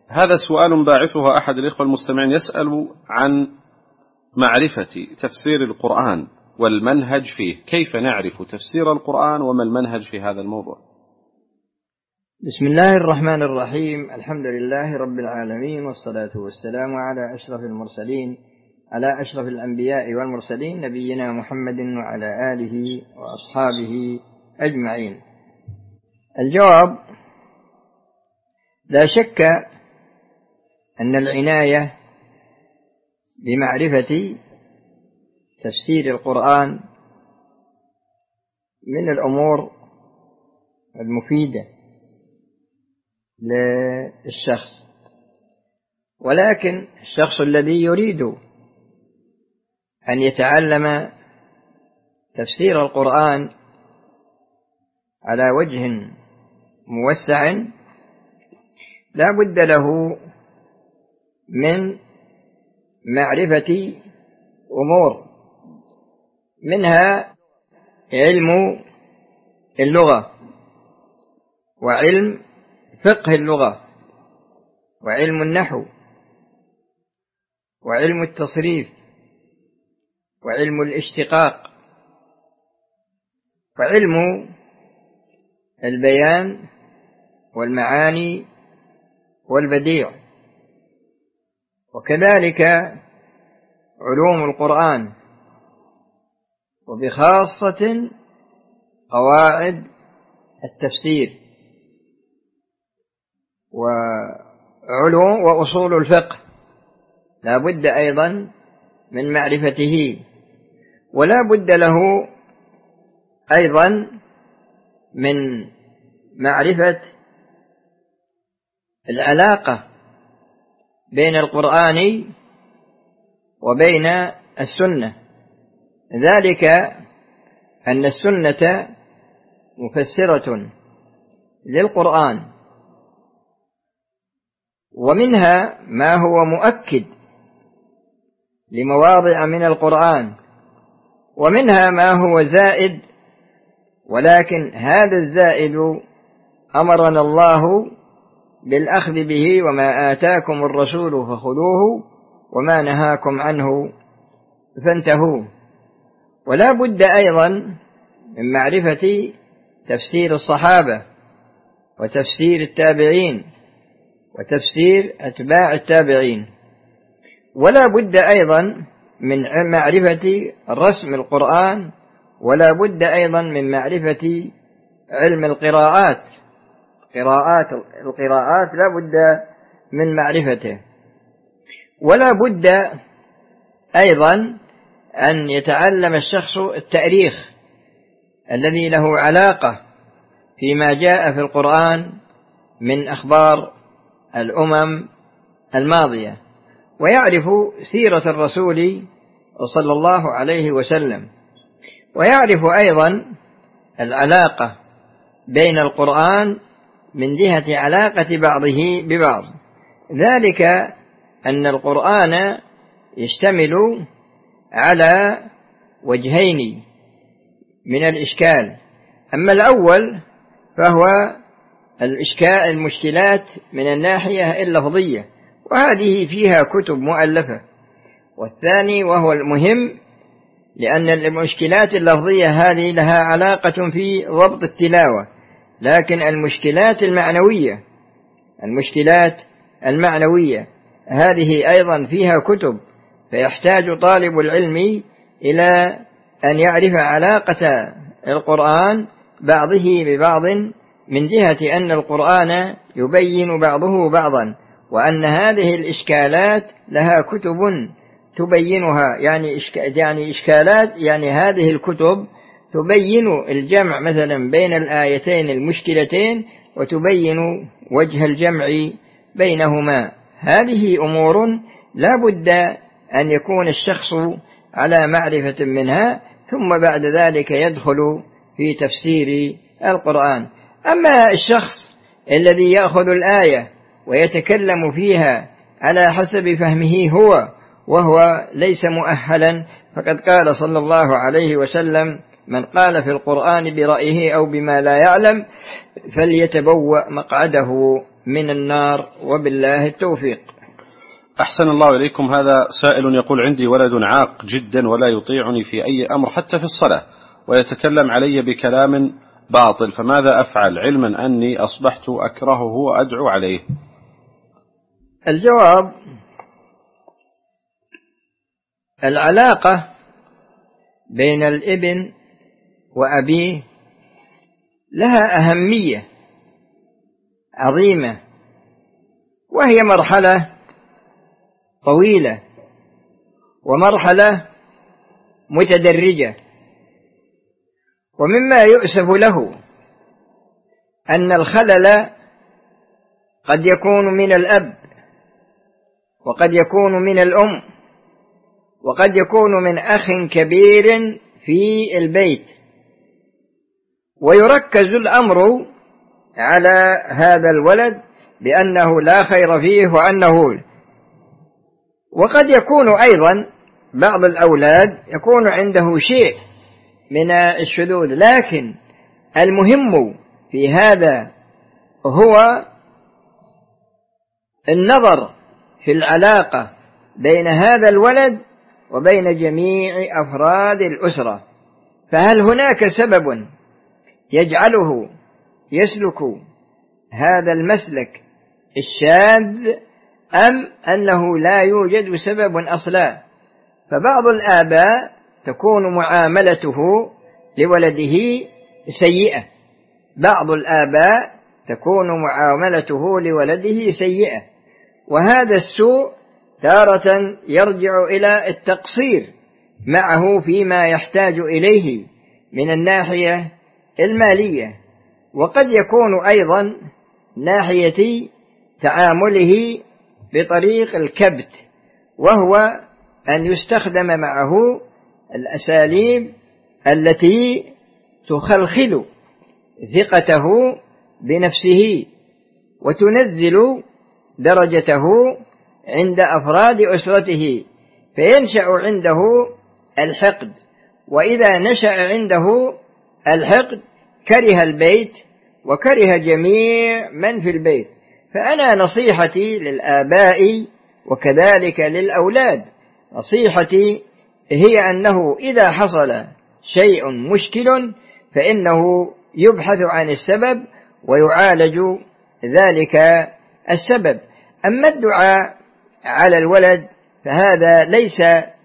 هذا سؤال باعثه أحد الإخوة المستمعين يسأل عن معرفة تفسير القرآن والمنهج فيه، كيف نعرف تفسير القرآن وما المنهج في هذا الموضوع؟ بسم الله الرحمن الرحيم. الحمد لله رب العالمين، والصلاة والسلام على أشرف المرسلين، على أشرف الأنبياء والمرسلين، نبينا محمد وعلى آله وأصحابه أجمعين. الجواب: لا شك أن العناية بمعرفة تفسير القرآن من الأمور المفيدة للشخص، ولكن الشخص الذي يريد أن يتعلم تفسير القرآن على وجه موسع لا بد له من معرفة أمور، منها علم اللغة، وعلم فقه اللغة، وعلم النحو، وعلم التصريف، وعلم الاشتقاق، وعلم البيان والمعاني والبديع، وكذلك علوم القرآن، وبخاصة قواعد التفسير، وعلوم وأصول الفقه لا بد أيضا من معرفته، ولا بد له أيضا من معرفة العلاقة بين القرآن وبين السنة، ذلك أن السنة مفسرة للقرآن، ومنها ما هو مؤكد لمواضع من القرآن، ومنها ما هو زائد، ولكن هذا الزائد أمرنا الله بالأخذ به: وما آتاكم الرسول فخذوه وما نهاكم عنه فانتهوا. ولا بد أيضا من معرفة تفسير الصحابة، وتفسير التابعين، وتفسير أتباع التابعين. ولا بد أيضا من معرفة رسم القرآن، ولا بد أيضا من معرفة علم القراءات، القراءات لا بد من معرفته. ولا بد أيضا أن يتعلم الشخص التاريخ الذي له علاقة فيما جاء في القرآن من أخبار الأمم الماضية، ويعرف سيرة الرسول صلى الله عليه وسلم، ويعرف أيضا العلاقة بين القرآن من جهة علاقة بعضه ببعض، ذلك أن القرآن يشتمل على وجهين من الإشكال. أما الأول فهو المشكلات من الناحية اللفظية، وهذه فيها كتب مؤلفة. والثاني وهو المهم، لأن المشكلات اللفظية هذه لها علاقة في ضبط التلاوة، لكن المشكلات المعنوية هذه أيضا فيها كتب، فيحتاج طالب العلم إلى أن يعرف علاقة القرآن بعضه ببعض، من جهة أن القرآن يبين بعضه بعضا، وأن هذه الإشكالات لها كتب تبينها، يعني إشكالات، يعني هذه الكتب تبين الجمع مثلا بين الآيتين المشكلتين، وتبين وجه الجمع بينهما. هذه أمور لا بد أن يكون الشخص على معرفة منها، ثم بعد ذلك يدخل في تفسير القرآن. أما الشخص الذي يأخذ الآية ويتكلم فيها على حسب فهمه وهو ليس مؤهلا، فقد قال صلى الله عليه وسلم: من قال في القرآن برأيه أو بما لا يعلم فليتبوأ مقعده من النار، وبالله التوفيق. أحسن الله إليكم. هذا سائل يقول: عندي ولد عاق جدا ولا يطيعني في أي أمر حتى في الصلاة، ويتكلم علي بكلام باطل، فماذا أفعل علما أني أصبحت أكرهه وأدعو عليه؟ الجواب: العلاقة بين الابن وأبيه لها أهمية عظيمة، وهي مرحلة طويلة ومرحلة متدرجة. ومما يؤسف له أن الخلل قد يكون من الأب، وقد يكون من الأم، وقد يكون من أخ كبير في البيت، ويركز الأمر على هذا الولد بأنه لا خير فيه وقد يكون أيضا بعض الأولاد يكون عنده شيء من الشذوذ، لكن المهم في هذا هو النظر في العلاقة بين هذا الولد وبين جميع أفراد الأسرة، فهل هناك سبب يجعله يسلك هذا المسلك الشاذ، أم أنه لا يوجد سبب أصلا؟ فبعض الآباء تكون معاملته لولده سيئة، بعض الآباء تكون معاملته لولده سيئة، وهذا السوء تارة يرجع إلى التقصير معه فيما يحتاج إليه من الناحية المالية، وقد يكون أيضا ناحية تعامله بطريق الكبت، وهو أن يستخدم معه الأساليب التي تخلخل ثقته بنفسه وتنزل درجته عند أفراد أسرته، فينشأ عنده الحقد، وإذا نشأ عنده الحقد كره البيت وكره جميع من في البيت. فأنا نصيحتي للآباء وكذلك للأولاد، نصيحتي هي أنه إذا حصل شيء مشكل فإنه يبحث عن السبب ويعالج ذلك السبب. أما الدعاء على الولد فهذا ليس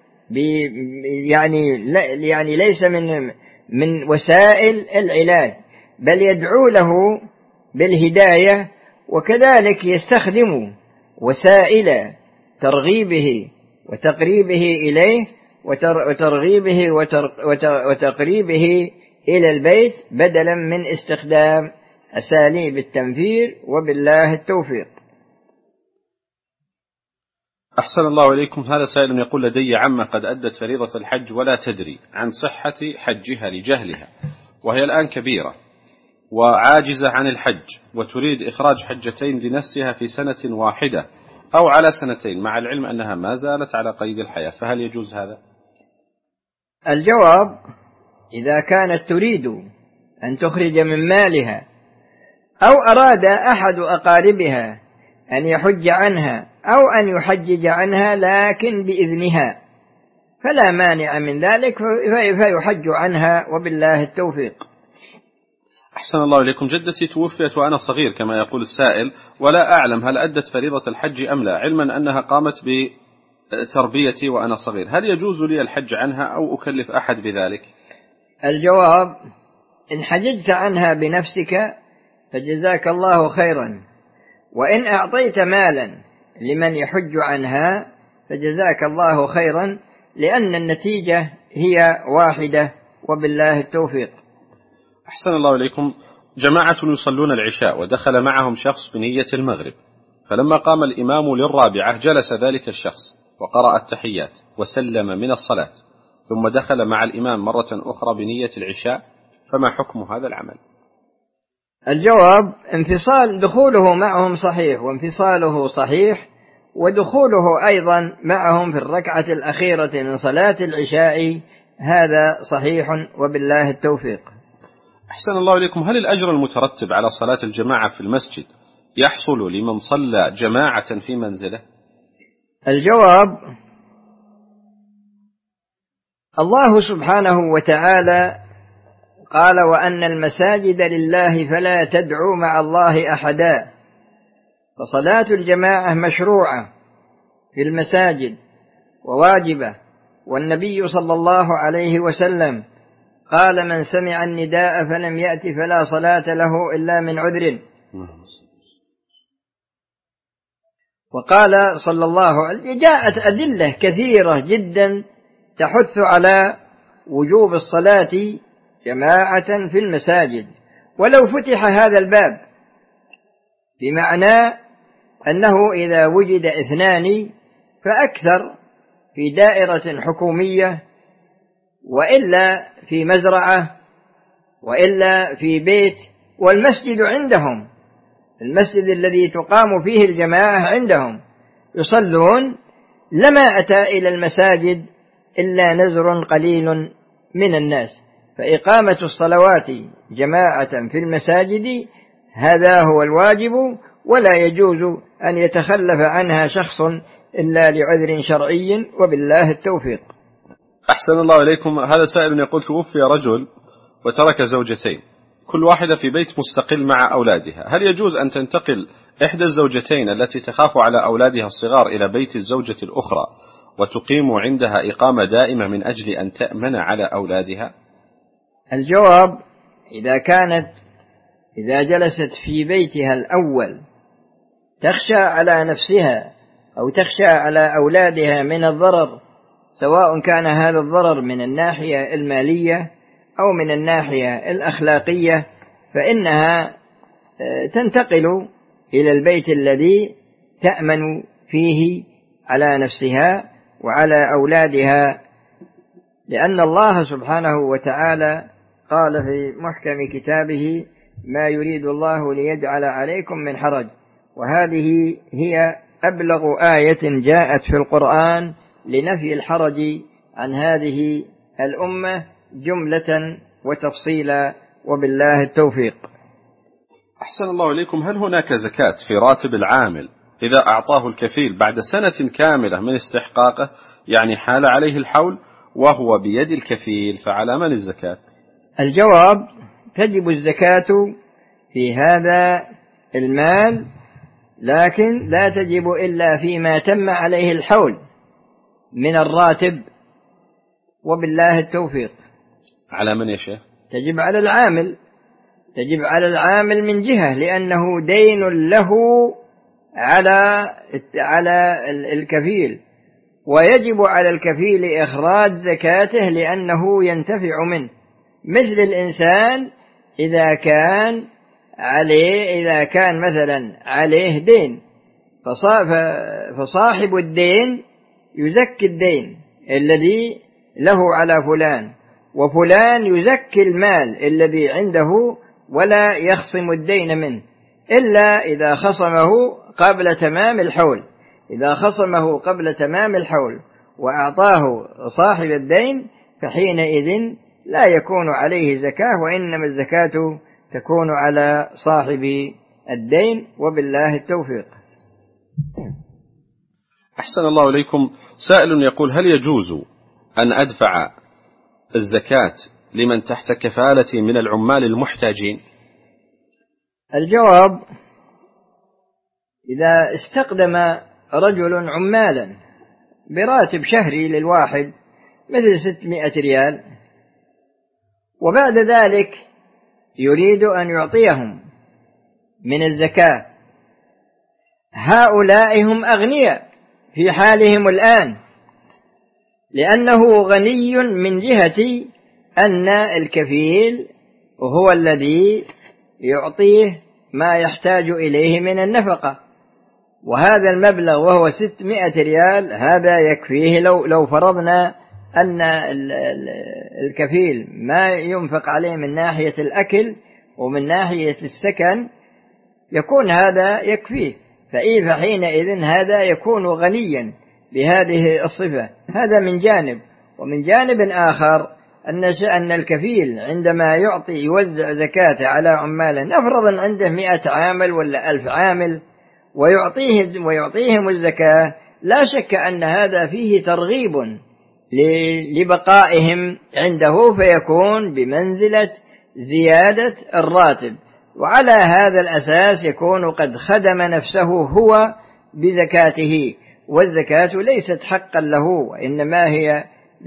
يعني ليس من وسائل العلاج، بل يدعو له بالهداية، وكذلك يستخدم وسائل ترغيبه وتقريبه إليه وتقريبه إلى البيت بدلا من استخدام أساليب التنفير، وبالله التوفيق. أحسن الله إليكم. هذا سائل يقول: لدي عمة قد أدت فريضة الحج ولا تدري عن صحة حجها لجهلها، وهي الآن كبيرة وعاجزة عن الحج، وتريد إخراج حجتين لنفسها في سنة واحدة أو على سنتين، مع العلم أنها ما زالت على قيد الحياة، فهل يجوز هذا؟ الجواب: إذا كانت تريد أن تخرج من مالها، أو أراد أحد أقاربها أن يحج عنها أو أن يحجج عنها لكن بإذنها، فلا مانع من ذلك، فيحج عنها، وبالله التوفيق. أحسن الله إليكم. جدتي توفيت وأنا صغير كما يقول السائل، ولا أعلم هل أدت فريضة الحج أم لا، علما أنها قامت بتربيتي وأنا صغير، هل يجوز لي الحج عنها أو أكلف أحد بذلك؟ الجواب: إن حججت عنها بنفسك فجزاك الله خيرا، وإن أعطيت مالا لمن يحج عنها فجزاك الله خيرا، لأن النتيجة هي واحدة، وبالله التوفيق. أحسن الله إليكم. جماعة يصلون العشاء ودخل معهم شخص بنية المغرب، فلما قام الإمام للرابعة جلس ذلك الشخص وقرأ التحيات وسلم من الصلاة، ثم دخل مع الإمام مرة أخرى بنية العشاء، فما حكم هذا العمل؟ الجواب: دخوله معهم صحيح، وانفصاله صحيح، ودخوله أيضا معهم في الركعة الأخيرة من صلاة العشاء هذا صحيح، وبالله التوفيق. أحسن الله إليكم. هل الأجر المترتب على صلاة الجماعة في المسجد يحصل لمن صلى جماعة في منزله؟ الجواب: الله سبحانه وتعالى قال: وأن المساجد لله فلا تدعوا مع الله أحدا. فصلاة الجماعة مشروعة في المساجد وواجبة، والنبي صلى الله عليه وسلم قال: من سمع النداء فلم يأت فلا صلاة له إلا من عذر. وقال صلى الله عليه وسلم: جاءت أدلة كثيرة جدا تحث على وجوب الصلاة جماعة في المساجد. ولو فتح هذا الباب بمعنى أنه إذا وجد 2 فأكثر في دائرة حكومية، وإلا في مزرعة، وإلا في بيت، والمسجد عندهم، المسجد الذي تقام فيه الجماعة عندهم يصلون، لما أتى إلى المساجد إلا نزر قليل من الناس. فإقامة الصلوات جماعة في المساجد هذا هو الواجب، ولا يجوز أن يتخلف عنها شخص إلا لعذر شرعي، وبالله التوفيق. أحسن الله إليكم. هذا سائل يقول: توفي رجل وترك زوجتين، كل واحدة في بيت مستقل مع أولادها، هل يجوز أن تنتقل إحدى الزوجتين التي تخاف على أولادها الصغار إلى بيت الزوجة الأخرى وتقيم عندها إقامة دائمة من أجل أن تأمن على أولادها؟ الجواب: إذا جلست في بيتها الأول تخشى على نفسها أو تخشى على أولادها من الضرر، سواء كان هذا الضرر من الناحية المالية أو من الناحية الأخلاقية، فإنها تنتقل إلى البيت الذي تأمن فيه على نفسها وعلى أولادها، لأن الله سبحانه وتعالى قال في محكم كتابه: ما يريد الله ليجعل عليكم من حرج. وهذه هي أبلغ آية جاءت في القرآن لنفي الحرج عن هذه الأمة جملة وتفصيلا، وبالله التوفيق. أحسن الله إليكم. هل هناك زكاة في راتب العامل إذا أعطاه الكفيل بعد سنة كاملة من استحقاقه، يعني حال عليه الحول وهو بيد الكفيل، فعلى من الزكاة؟ الجواب: تجب الزكاة في هذا المال، لكن لا تجب إلا فيما تم عليه الحول من الراتب، وبالله التوفيق. على من يا شيخ؟ تجب على العامل، تجب على العامل من جهة لأنه دين له على الكفيل، ويجب على الكفيل إخراج زكاته لأنه ينتفع منه، مثل الإنسان إذا كان مثلا عليه دين، فصاحب الدين يزكي الدين الذي له على فلان، وفلان يزكي المال الذي عنده ولا يخصم الدين منه إلا إذا خصمه قبل تمام الحول. إذا خصمه قبل تمام الحول وأعطاه صاحب الدين فحينئذ لا يكون عليه زكاة، وإنما الزكاة تكون على صاحب الدين، وبالله التوفيق. أحسن الله إليكم. سائل يقول: هل يجوز أن أدفع الزكاة لمن تحت كفالتي من العمال المحتاجين؟ الجواب: إذا استقدم رجل عمالا براتب شهري للواحد مثل 600 ريال، وبعد ذلك يريد أن يعطيهم من الزكاة، هؤلاء هم أغنياء في حالهم الآن، لأنه غني من جهة أن الكفيل هو الذي يعطيه ما يحتاج إليه من النفقة، وهذا المبلغ وهو 600 ريال هذا يكفيه. لو فرضنا أن الكفيل ما ينفق عليه من ناحية الأكل ومن ناحية السكن يكون هذا يكفيه، فحينئذ هذا يكون غنيا بهذه الصفة. هذا من جانب، ومن جانب آخر أن الكفيل عندما يوزع زكاة على عماله، نفرض عنده 100 عامل ولا 1000 عامل ويعطيهم الزكاة، لا شك أن هذا فيه ترغيب لبقائهم عنده، فيكون بمنزلة زيادة الراتب، وعلى هذا الأساس يكون قد خدم نفسه هو بزكاته، والزكاة ليست حقا له، وإنما هي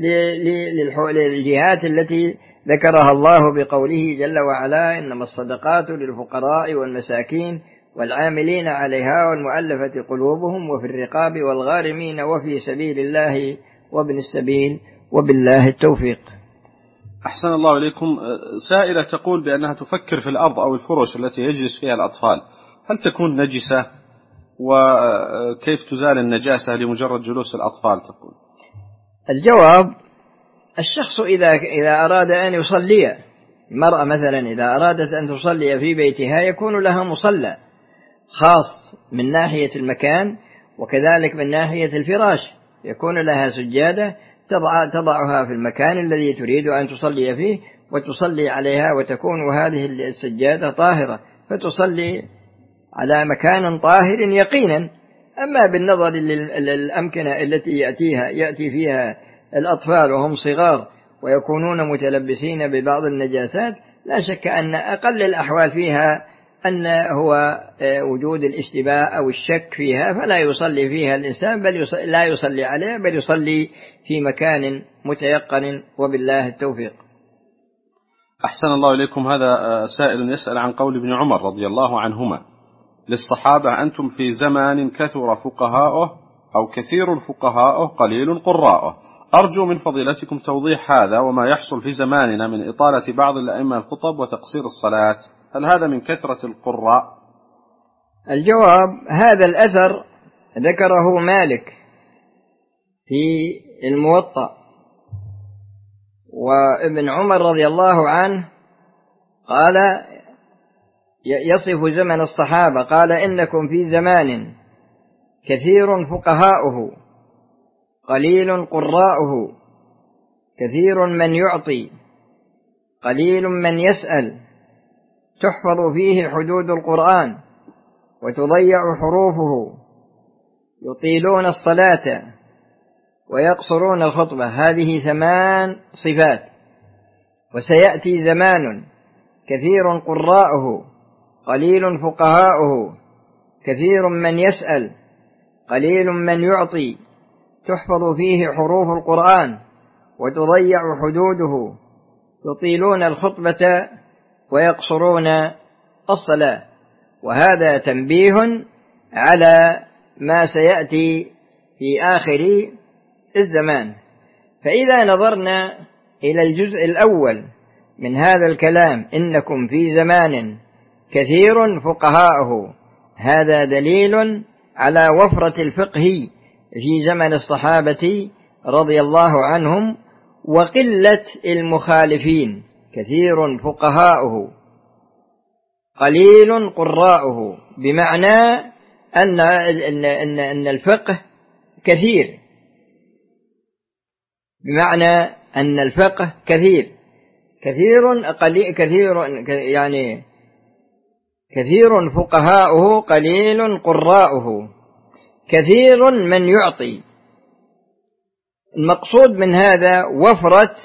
للجهات التي ذكرها الله بقوله جل وعلا: إنما الصدقات للفقراء والمساكين والعاملين عليها والمؤلفة قلوبهم وفي الرقاب والغارمين وفي سبيل الله وابن السبيل وبالله التوفيق. أحسن الله إليكم. سائلة تقول بأنها تفكر في الأرض أو الفرش التي يجلس فيها الأطفال، هل تكون نجسة؟ وكيف تزال النجاسة لمجرد جلوس الأطفال؟ تقول الجواب: الشخص إذا أراد أن يصلي، المرأة مثلا إذا أرادت أن تصلي في بيتها يكون لها مصلى خاص من ناحية المكان، وكذلك من ناحية الفراش يكون لها سجادة تضعها في المكان الذي تريد أن تصلي فيه وتصلي عليها، وتكون هذه السجادة طاهرة فتصلي على مكان طاهر يقينا. أما بالنظر للأمكنة التي يأتي فيها الأطفال وهم صغار ويكونون متلبسين ببعض النجاسات، لا شك أن أقل الأحوال فيها أن هو وجود الاشتباه أو الشك فيها، فلا يصلي فيها الإنسان، بل لا يصلي عليها، بل يصلي في مكان متيقن وبالله التوفيق. أحسن الله إليكم. هذا سائل يسأل عن قول ابن عمر رضي الله عنهما للصحابة: أنتم في زمان كثر فقهاؤه أو كثير فقهاؤه قليل قراؤه. أرجو من فضيلتكم توضيح هذا وما يحصل في زماننا من إطالة بعض الأئمة الخطب وتقصير الصلاة، هل هذا من كثرة القراء؟ الجواب: هذا الأثر ذكره مالك في الموطأ، وابن عمر رضي الله عنه قال يصف زمن الصحابة، قال: إنكم في زمان كثير فقهاؤه قليل قراؤه، كثير من يعطي قليل من يسأل، تحفظ فيه حدود القرآن وتضيع حروفه، يطيلون الصلاة ويقصرون الخطبة. هذه 8 صفات. وسيأتي زمان كثير قراؤه قليل فقهاؤه، كثير من يسأل قليل من يعطي، تحفظ فيه حروف القرآن وتضيع حدوده، يطيلون الخطبة ويقصرون الصلاة. وهذا تنبيه على ما سيأتي في آخر الزمان. فإذا نظرنا إلى الجزء الأول من هذا الكلام: إنكم في زمان كثير فقهاؤه، هذا دليل على وفرة الفقه في زمن الصحابة رضي الله عنهم وقلة المخالفين. كثير فقهاؤه قليل قراؤه، بمعنى أن الفقه كثير، بمعنى أن الفقه كثير يعني كثير فقهاؤه قليل قراؤه، كثير من يعطي. المقصود من هذا وفرة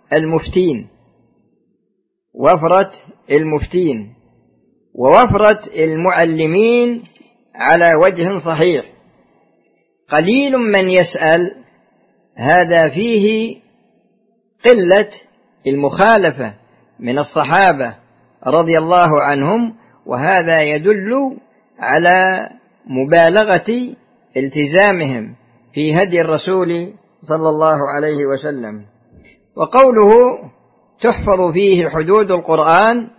المفتين ووفرة المعلمين على وجه صحيح. قليل من يسأل، هذا فيه قلة المخالفة من الصحابة رضي الله عنهم، وهذا يدل على مبالغة التزامهم في هدي الرسول صلى الله عليه وسلم. وقوله تحفظ فيه حدود القرآن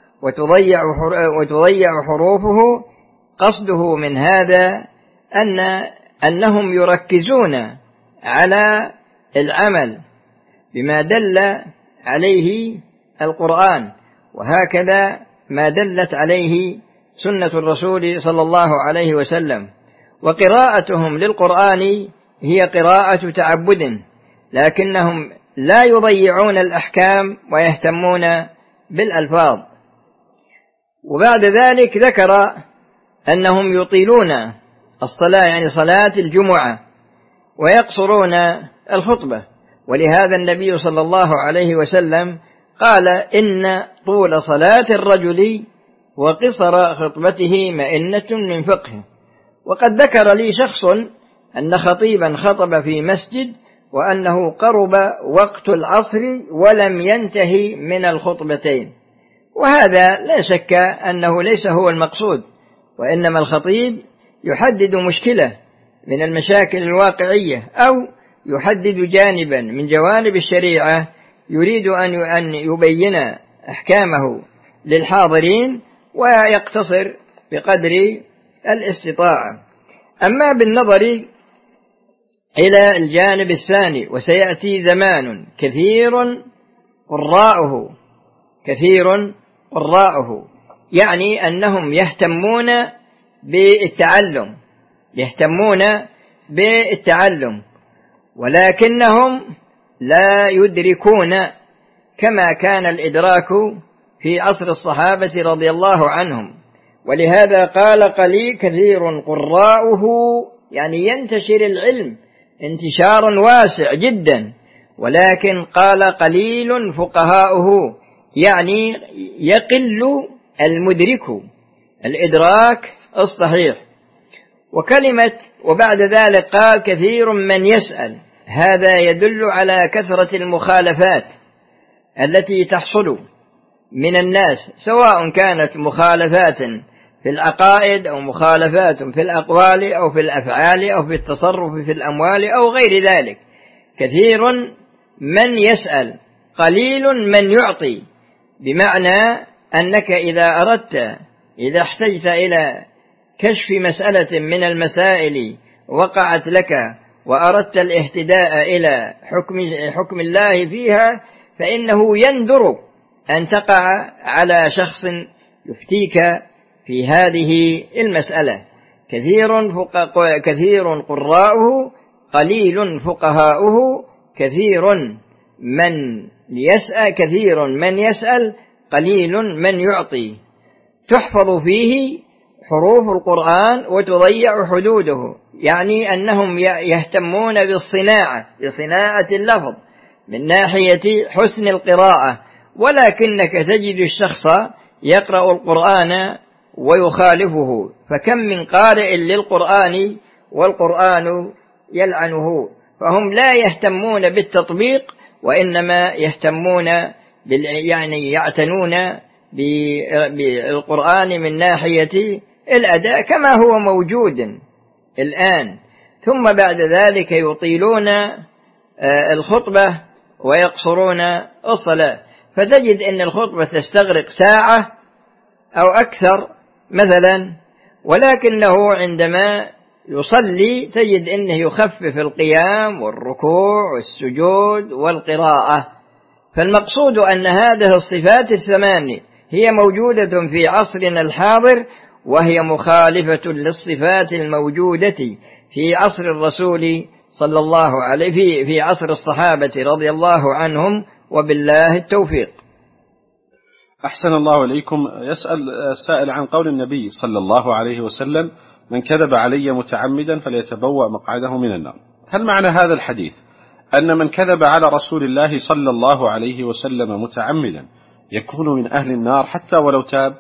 وتضيع حروفه، قصده من هذا أنهم يركزون على العمل بما دل عليه القرآن، وهكذا ما دلت عليه سنة الرسول صلى الله عليه وسلم. وقراءتهم للقرآن هي قراءة تعبد، لكنهم لا يضيعون الأحكام ويهتمون بالألفاظ. وبعد ذلك ذكر أنهم يطيلون الصلاة، يعني صلاة الجمعة، ويقصرون الخطبة. ولهذا النبي صلى الله عليه وسلم قال إن طول صلاة الرجل وقصر خطبته مئنة من فقهه. وقد ذكر لي شخص أن خطيبا خطب في مسجد وأنه قرب وقت العصر ولم ينتهي من الخطبتين، وهذا لا شك أنه ليس هو المقصود، وإنما الخطيب يحدد مشكلة من المشاكل الواقعية أو يحدد جانبا من جوانب الشريعة يريد أن يبين أحكامه للحاضرين ويقتصر بقدر الاستطاعة. أما بالنظر إلى الجانب الثاني، وسيأتي زمان كثير قراؤه، يعني أنهم يهتمون بالتعلم ولكنهم لا يدركون كما كان الإدراك في عصر الصحابة رضي الله عنهم. ولهذا قال كثير قراؤه، يعني ينتشر العلم انتشارا واسع جدا، ولكن قال قليل فقهاؤه، يعني يقل المدرك الإدراك الصحيح. وبعد ذلك قال كثير من يسأل، هذا يدل على كثرة المخالفات التي تحصل من الناس، سواء كانت مخالفات في العقائد أو مخالفات في الأقوال أو في الأفعال أو في التصرف في الأموال أو غير ذلك. كثير من يسأل قليل من يعطي، بمعنى أنك إذا احتجت إلى كشف مسألة من المسائل وقعت لك وأردت الاهتداء إلى حكم الله فيها، فإنه يندر أن تقع على شخص يفتيك في هذه المسألة. كثير قراؤه قليل فقهاؤه، كثير من يسأل قليل من يعطي. تحفظ فيه حروف القرآن وتضيع حدوده، يعني أنهم يهتمون بصناعة اللفظ من ناحية حسن القراءة، ولكنك تجد الشخص يقرأ القرآن ويخالفه، فكم من قارئ للقرآن والقرآن يلعنه. فهم لا يهتمون بالتطبيق، وإنما يهتمون يعني يعتنون بالقرآن من ناحية الأداء كما هو موجود الآن. ثم بعد ذلك يطيلون الخطبة ويقصرون الصلاة، فتجد أن الخطبة تستغرق ساعة أو أكثر مثلا، ولكنه عندما يصلي تجد أنه يخفف القيام والركوع والسجود والقراءة. فالمقصود أن هذه الصفات الثمان هي موجودة في عصرنا الحاضر، وهي مخالفة للصفات الموجودة في عصر الرسول صلى الله عليه في عصر الصحابة رضي الله عنهم، وبالله التوفيق. أحسن الله إليكم. يسأل السائل عن قول النبي صلى الله عليه وسلم: من كذب علي متعمدا فليتبوأ مقعده من النار. هل معنى هذا الحديث أن من كذب على رسول الله صلى الله عليه وسلم متعمدا يكون من أهل النار حتى ولو تاب؟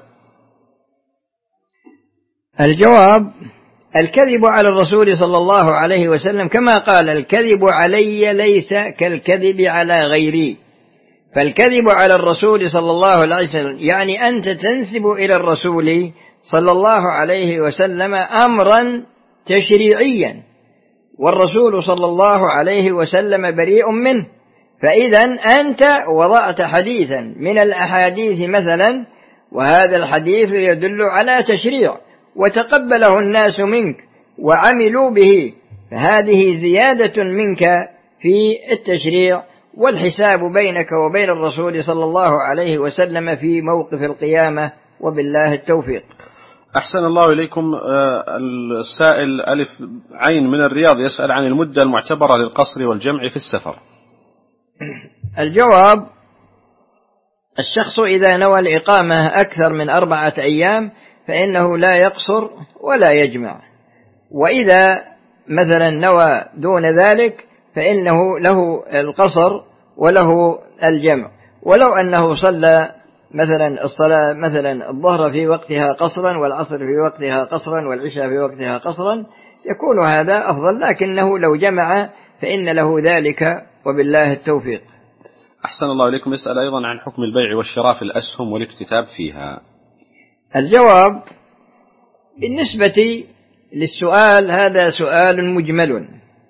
الجواب: الكذب على الرسول صلى الله عليه وسلم كما قال: الكذب علي ليس كالكذب على غيري. فالكذب على الرسول صلى الله عليه وسلم يعني أنت تنسب إلى الرسول صلى الله عليه وسلم أمرا تشريعيا، والرسول صلى الله عليه وسلم بريء منه. فإذا أنت وضعت حديثا من الأحاديث مثلا، وهذا الحديث يدل على تشريع وتقبله الناس منك وعملوا به، فهذه زيادة منك في التشريع، والحساب بينك وبين الرسول صلى الله عليه وسلم في موقف القيامة، وبالله التوفيق. أحسن الله إليكم. السائل ألف عين من الرياض يسأل عن المدة المعتبرة للقصر والجمع في السفر. الجواب: الشخص إذا نوى الإقامة أكثر من 4 أيام فإنه لا يقصر ولا يجمع، وإذا مثلا نوى دون ذلك فإنه له القصر وله الجمع. ولو أنه صلى مثلا الصلاة مثلا الظهر في وقتها قصرا والعصر في وقتها قصرا والعشاء في وقتها قصرا يكون هذا أفضل، لكنه لو جمع فإن له ذلك، وبالله التوفيق. أحسن الله إليكم. يسأل أيضا عن حكم البيع والشراء في الأسهم والاكتتاب فيها. الجواب: بالنسبة للسؤال هذا سؤال مجمل،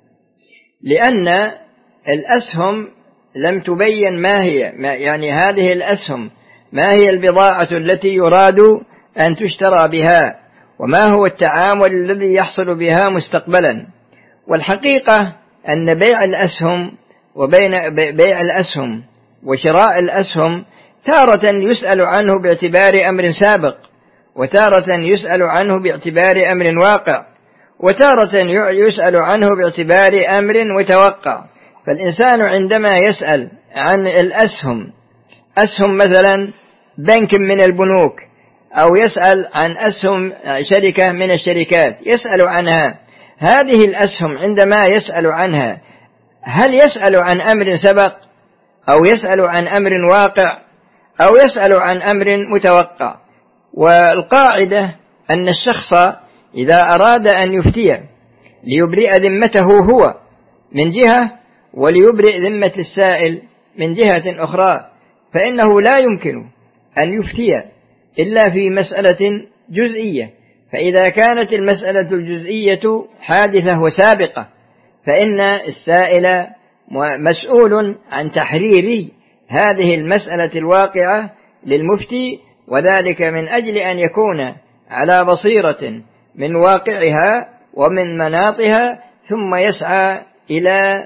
لأن الأسهم لم تبين ما هي، يعني هذه الأسهم ما هي البضاعة التي يراد أن تشترى بها، وما هو التعامل الذي يحصل بها مستقبلا. والحقيقة أن بيع الأسهم بيع الأسهم وشراء الأسهم تارة يسأل عنه باعتبار أمر سابق، وتارة يسأل عنه باعتبار أمر واقع، وتارة يسأل عنه باعتبار أمر متوقع. فالإنسان عندما يسأل عن الأسهم، أسهم مثلا بنك من البنوك، أو يسأل عن أسهم شركة من الشركات يسأل عنها، هذه الأسهم عندما يسأل عنها هل يسأل عن أمر سبق، أو يسأل عن أمر واقع، أو يسأل عن أمر متوقع؟ والقاعدة أن الشخص إذا أراد أن يفتي ليبرئ ذمته هو من جهة وليبرئ ذمة السائل من جهة أخرى، فإنه لا يمكن أن يفتي إلا في مسألة جزئية. فإذا كانت المسألة الجزئية حادثة وسابقة فإن السائل مسؤول عن تحرير هذه المسألة الواقعة للمفتي، وذلك من أجل أن يكون على بصيرة من واقعها ومن مناطها، ثم يسعى إلى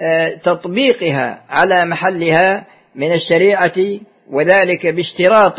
تطبيقها على محلها من الشريعة، وذلك باشتراط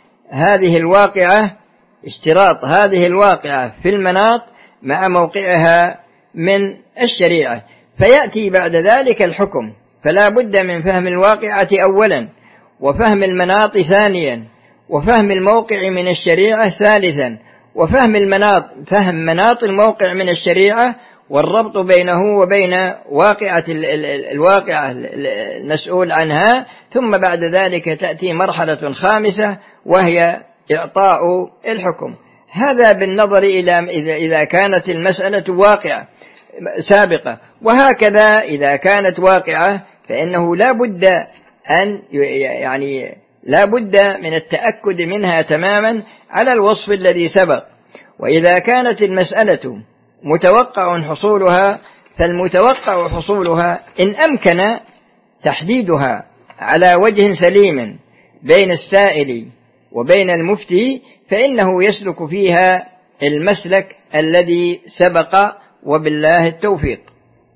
هذه الواقعة في المناط مع موقعها من الشريعة، فيأتي بعد ذلك الحكم. فلا بد من فهم الواقعة أولا، وفهم المناط ثانيا، وفهم الموقع من الشريعة ثالثا، وفهم فهم مناط الموقع من الشريعة والربط بينه وبين الواقعة المسؤول عنها. ثم بعد ذلك تأتي مرحلة خامسة وهي إعطاء الحكم. هذا بالنظر إلى إذا كانت المسألة واقعة سابقة، وهكذا إذا كانت واقعة فإنه لا بد من التأكد منها تماما على الوصف الذي سبق. وإذا كانت المسألة متوقع حصولها، فالمتوقع حصولها إن أمكن تحديدها على وجه سليم بين السائل وبين المفتي فإنه يسلك فيها المسلك الذي سبق، وبالله التوفيق.